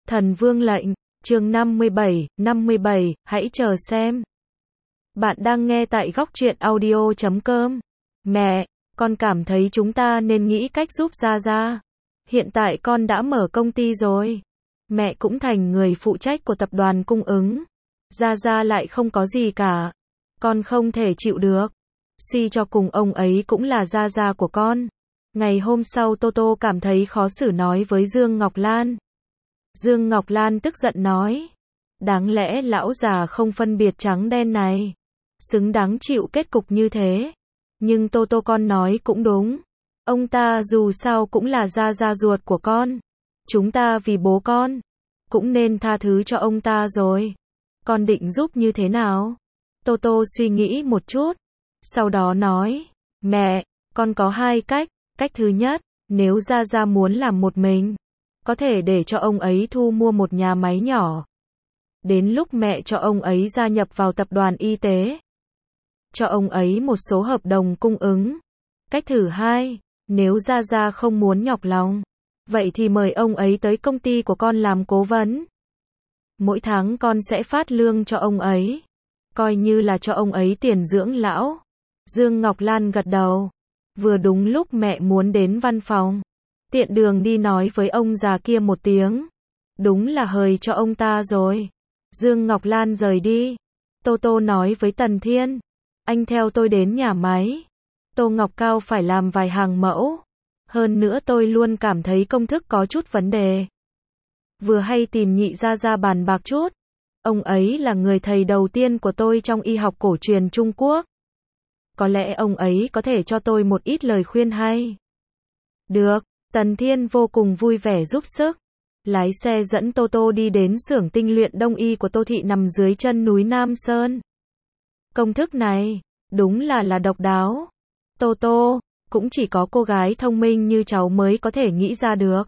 Thần Vương lệnh, chương 57, hãy chờ xem. Bạn đang nghe tại góc truyện audio.com. Mẹ, con cảm thấy chúng ta nên nghĩ cách giúp Gia Gia. Hiện tại con đã mở công ty rồi. Mẹ cũng thành người phụ trách của tập đoàn cung ứng. Gia Gia lại không có gì cả. Con không thể chịu được. Suy cho cùng ông ấy cũng là Gia Gia của con. Ngày hôm sau Toto cảm thấy khó xử nói với Dương Ngọc Lan. Dương Ngọc Lan tức giận nói. Đáng lẽ lão già không phân biệt trắng đen này. Xứng đáng chịu kết cục như thế. Nhưng Toto con nói cũng đúng. Ông ta dù sao cũng là Gia Gia ruột của con. Chúng ta vì bố con. Cũng nên tha thứ cho ông ta rồi. Con định giúp như thế nào? Toto suy nghĩ một chút. Sau đó nói. Mẹ, con có hai cách. Cách thứ nhất, nếu Gia Gia muốn làm một mình, có thể để cho ông ấy thu mua một nhà máy nhỏ. Đến lúc mẹ cho ông ấy gia nhập vào tập đoàn y tế. Cho ông ấy một số hợp đồng cung ứng. Cách thứ hai, nếu Gia Gia không muốn nhọc lòng, vậy thì mời ông ấy tới công ty của con làm cố vấn. Mỗi tháng con sẽ phát lương cho ông ấy. Coi như là cho ông ấy tiền dưỡng lão. Dương Ngọc Lan gật đầu. Vừa đúng lúc mẹ muốn đến văn phòng. Tiện đường đi nói với ông già kia một tiếng. Đúng là hời cho ông ta rồi. Dương Ngọc Lan rời đi. Toto nói với Tần Thiên. Anh theo tôi đến nhà máy. Tô Ngọc Cao phải làm vài hàng mẫu. Hơn nữa tôi luôn cảm thấy công thức có chút vấn đề. Vừa hay tìm Nhị Gia Gia bàn bạc chút. Ông ấy là người thầy đầu tiên của tôi trong y học cổ truyền Trung Quốc. Có lẽ ông ấy có thể cho tôi một ít lời khuyên hay. Được, Tần Thiên vô cùng vui vẻ giúp sức. Lái xe dẫn Toto đi đến xưởng tinh luyện đông y của Tô Thị nằm dưới chân núi Nam Sơn. Công thức này, đúng là độc đáo. Toto, cũng chỉ có cô gái thông minh như cháu mới có thể nghĩ ra được.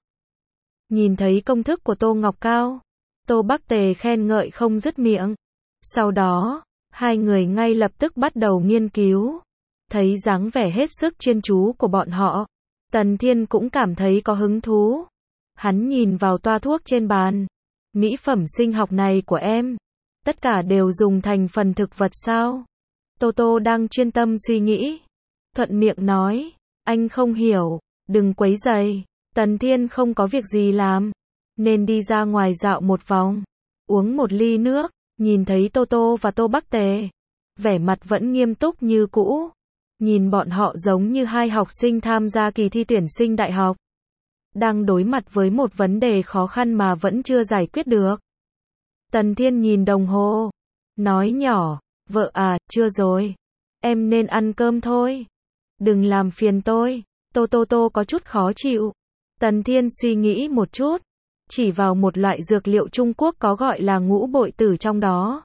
Nhìn thấy công thức của Tô Ngọc Cao, Tô Bắc Tề khen ngợi không dứt miệng. Sau đó, hai người ngay lập tức bắt đầu nghiên cứu. Thấy dáng vẻ hết sức chuyên chú của bọn họ, Tần Thiên cũng cảm thấy có hứng thú. Hắn nhìn vào toa thuốc trên bàn. Mỹ phẩm sinh học này của em, tất cả đều dùng thành phần thực vật sao? Toto đang chuyên tâm suy nghĩ. Thuận miệng nói, anh không hiểu, đừng quấy rầy. Tần Thiên không có việc gì làm, nên đi ra ngoài dạo một vòng, uống một ly nước. Nhìn thấy Toto và Tô Bắc Tề, vẻ mặt vẫn nghiêm túc như cũ. Nhìn bọn họ giống như hai học sinh tham gia kỳ thi tuyển sinh đại học. Đang đối mặt với một vấn đề khó khăn mà vẫn chưa giải quyết được. Tần Thiên nhìn đồng hồ, nói nhỏ, vợ à, chưa rồi. Em nên ăn cơm thôi. Đừng làm phiền tôi. Tô có chút khó chịu. Tần Thiên suy nghĩ một chút. Chỉ vào một loại dược liệu Trung Quốc có gọi là ngũ bội tử trong đó.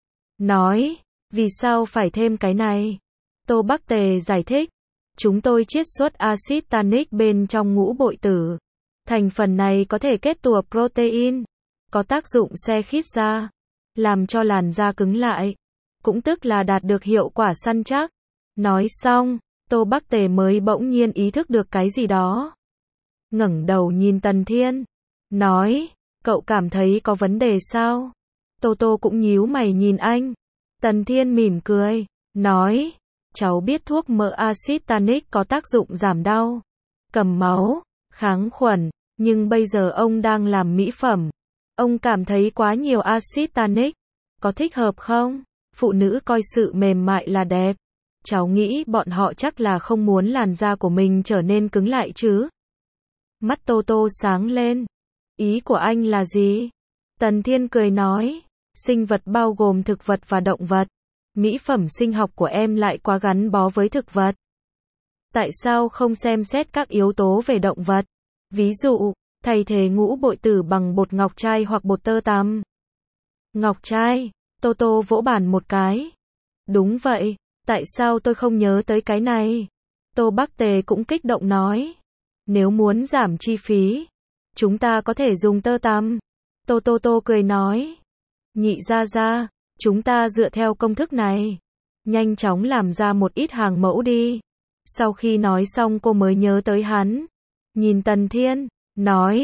Nói, vì sao phải thêm cái này? Tô Bắc Tề giải thích. Chúng tôi chiết xuất axit tannic bên trong ngũ bội tử. Thành phần này có thể kết tủa protein, có tác dụng xe khít da, làm cho làn da cứng lại, cũng tức là đạt được hiệu quả săn chắc. Nói xong, Tô Bắc Tề mới bỗng nhiên ý thức được cái gì đó. Ngẩng đầu nhìn Tần Thiên, nói, cậu cảm thấy có vấn đề sao? Toto cũng nhíu mày nhìn anh. Tần Thiên mỉm cười, nói, cháu biết thuốc mỡ axit tannic có tác dụng giảm đau, cầm máu, kháng khuẩn, nhưng bây giờ ông đang làm mỹ phẩm. Ông cảm thấy quá nhiều axit tannic, có thích hợp không? Phụ nữ coi sự mềm mại là đẹp. Cháu nghĩ bọn họ chắc là không muốn làn da của mình trở nên cứng lại chứ? Mắt Toto sáng lên. Ý của anh là gì? Tần Thiên cười nói, sinh vật bao gồm thực vật và động vật. Mỹ phẩm sinh học của em lại quá gắn bó với thực vật. Tại sao không xem xét các yếu tố về động vật? Ví dụ, thay thế ngũ bội tử bằng bột ngọc trai hoặc bột tơ tằm. Ngọc trai, Toto vỗ bàn một cái. Đúng vậy, tại sao tôi không nhớ tới cái này? Tô Bắc Tề cũng kích động nói. Nếu muốn giảm chi phí, chúng ta có thể dùng tơ tằm. Tô cười nói. Nhị Gia Gia, chúng ta dựa theo công thức này, nhanh chóng làm ra một ít hàng mẫu đi. Sau khi nói xong cô mới nhớ tới hắn. Nhìn Tần Thiên, nói,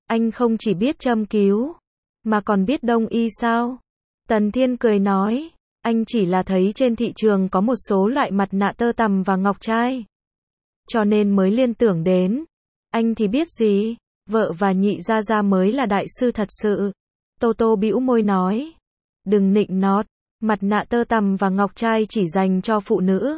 Anh không chỉ biết châm cứu, mà còn biết đông y sao? Tần Thiên cười nói, anh chỉ là thấy trên thị trường có một số loại mặt nạ tơ tằm và ngọc trai, cho nên mới liên tưởng đến. Anh thì biết gì, vợ và nhị gia gia mới là đại sư thật sự. Tô Tô bĩu môi nói, đừng nịnh nót, mặt nạ tơ tằm và ngọc trai chỉ dành cho phụ nữ.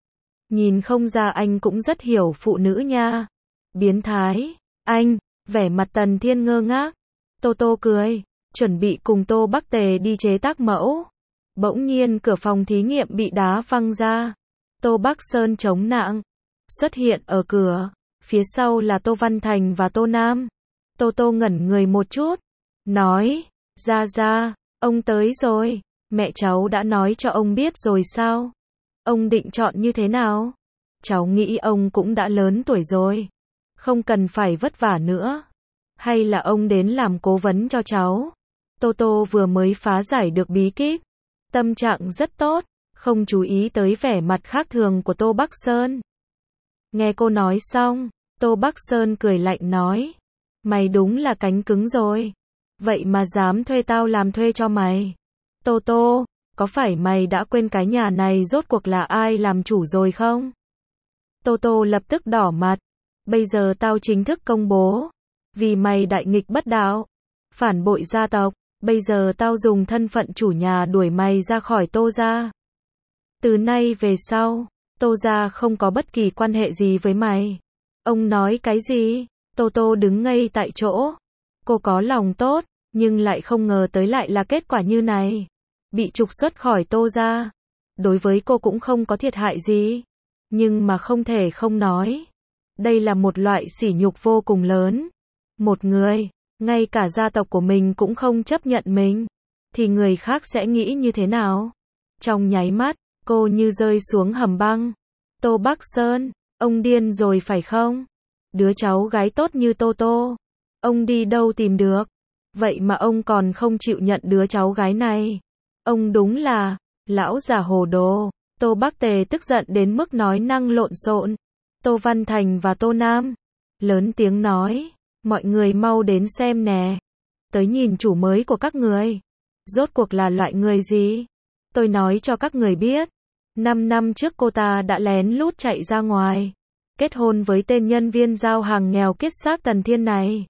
Nhìn không ra anh cũng rất hiểu phụ nữ nha. Biến thái, anh, vẻ mặt Tần Thiên ngơ ngác. Tô Tô cười, chuẩn bị cùng Tô Bắc Tề đi chế tác mẫu. Bỗng nhiên cửa phòng thí nghiệm bị đá văng ra. Tô Bắc Sơn chống nạng, xuất hiện ở cửa. Phía sau là Tô Văn Thành và Tô Nam. Tô Tô ngẩn người một chút, nói, gia, ông tới rồi. Mẹ cháu đã nói cho ông biết rồi sao? Ông định chọn như thế nào? Cháu nghĩ ông cũng đã lớn tuổi rồi, không cần phải vất vả nữa. Hay là ông đến làm cố vấn cho cháu? Tô Tô vừa mới phá giải được bí kíp, tâm trạng rất tốt, không chú ý tới vẻ mặt khác thường của Tô Bắc Sơn. Nghe cô nói xong, Tô Bắc Sơn cười lạnh nói, mày đúng là cánh cứng rồi. Vậy mà dám thuê tao làm thuê cho mày. Tô Tô, có phải mày đã quên cái nhà này rốt cuộc là ai làm chủ rồi không? Tô Tô lập tức đỏ mặt. Bây giờ tao chính thức công bố. Vì mày đại nghịch bất đạo, phản bội gia tộc, bây giờ tao dùng thân phận chủ nhà đuổi mày ra khỏi Tô gia. Từ nay về sau, Tô gia không có bất kỳ quan hệ gì với mày. Ông nói cái gì? Tô Tô đứng ngây tại chỗ. Cô có lòng tốt, nhưng lại không ngờ tới lại là kết quả như này. Bị trục xuất khỏi Tô gia. Đối với cô cũng không có thiệt hại gì. Nhưng mà không thể không nói. Đây là một loại sỉ nhục vô cùng lớn. Một người, ngay cả gia tộc của mình cũng không chấp nhận mình, thì người khác sẽ nghĩ như thế nào? Trong nháy mắt, cô như rơi xuống hầm băng. Tô Bắc Sơn, ông điên rồi phải không? Đứa cháu gái tốt như Tô Tô, ông đi đâu tìm được? Vậy mà ông còn không chịu nhận đứa cháu gái này. Ông đúng là lão già hồ đồ. Tô Bắc Tề tức giận đến mức nói năng lộn xộn. Tô Văn Thành và Tô Nam lớn tiếng nói, mọi người mau đến xem nè. Tới nhìn chủ mới của các người. Rốt cuộc là loại người gì? Tôi nói cho các người biết. 5 năm trước cô ta đã lén lút chạy ra ngoài, kết hôn với tên nhân viên giao hàng nghèo kiết xác Tần Thiên này.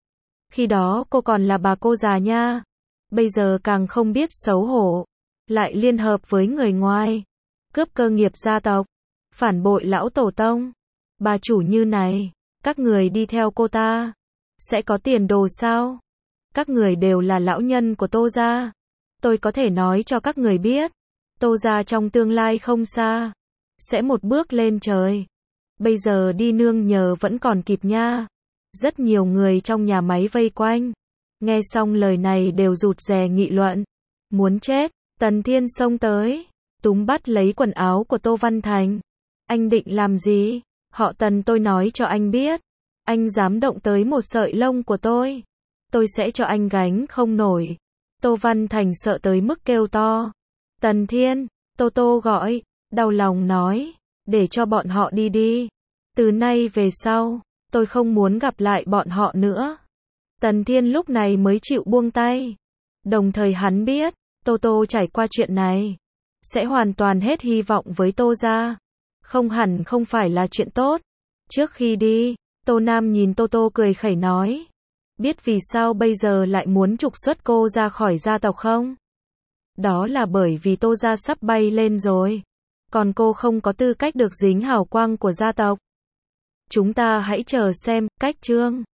Khi đó cô còn là bà cô già nha. Bây giờ càng không biết xấu hổ, lại liên hợp với người ngoài, cướp cơ nghiệp gia tộc, phản bội lão tổ tông. Bà chủ như này, các người đi theo cô ta, sẽ có tiền đồ sao? Các người đều là lão nhân của Tô gia. Tôi có thể nói cho các người biết, Tô gia trong tương lai không xa, sẽ một bước lên trời. Bây giờ đi nương nhờ vẫn còn kịp nha. Rất nhiều người trong nhà máy vây quanh. Nghe xong lời này đều rụt rè nghị luận. Muốn chết, Tần Thiên xông tới, túm bắt lấy quần áo của Tô Văn Thành. Anh định làm gì? Họ Tần tôi nói cho anh biết. Anh dám động tới một sợi lông của tôi sẽ cho anh gánh không nổi. Tô Văn Thành sợ tới mức kêu to. Tần Thiên, Tô Tô gọi, đau lòng nói, để cho bọn họ đi đi. Từ nay về sau, tôi không muốn gặp lại bọn họ nữa. Tần Thiên lúc này mới chịu buông tay. Đồng thời hắn biết, Tô Tô trải qua chuyện này, sẽ hoàn toàn hết hy vọng với Tô gia. Không hẳn không phải là chuyện tốt. Trước khi đi, Tô Nam nhìn Tô Tô cười khẩy nói, biết vì sao bây giờ lại muốn trục xuất cô ra khỏi gia tộc không? Đó là bởi vì Tô gia sắp bay lên rồi. Còn cô không có tư cách được dính hào quang của gia tộc. Chúng ta hãy chờ xem, cách chương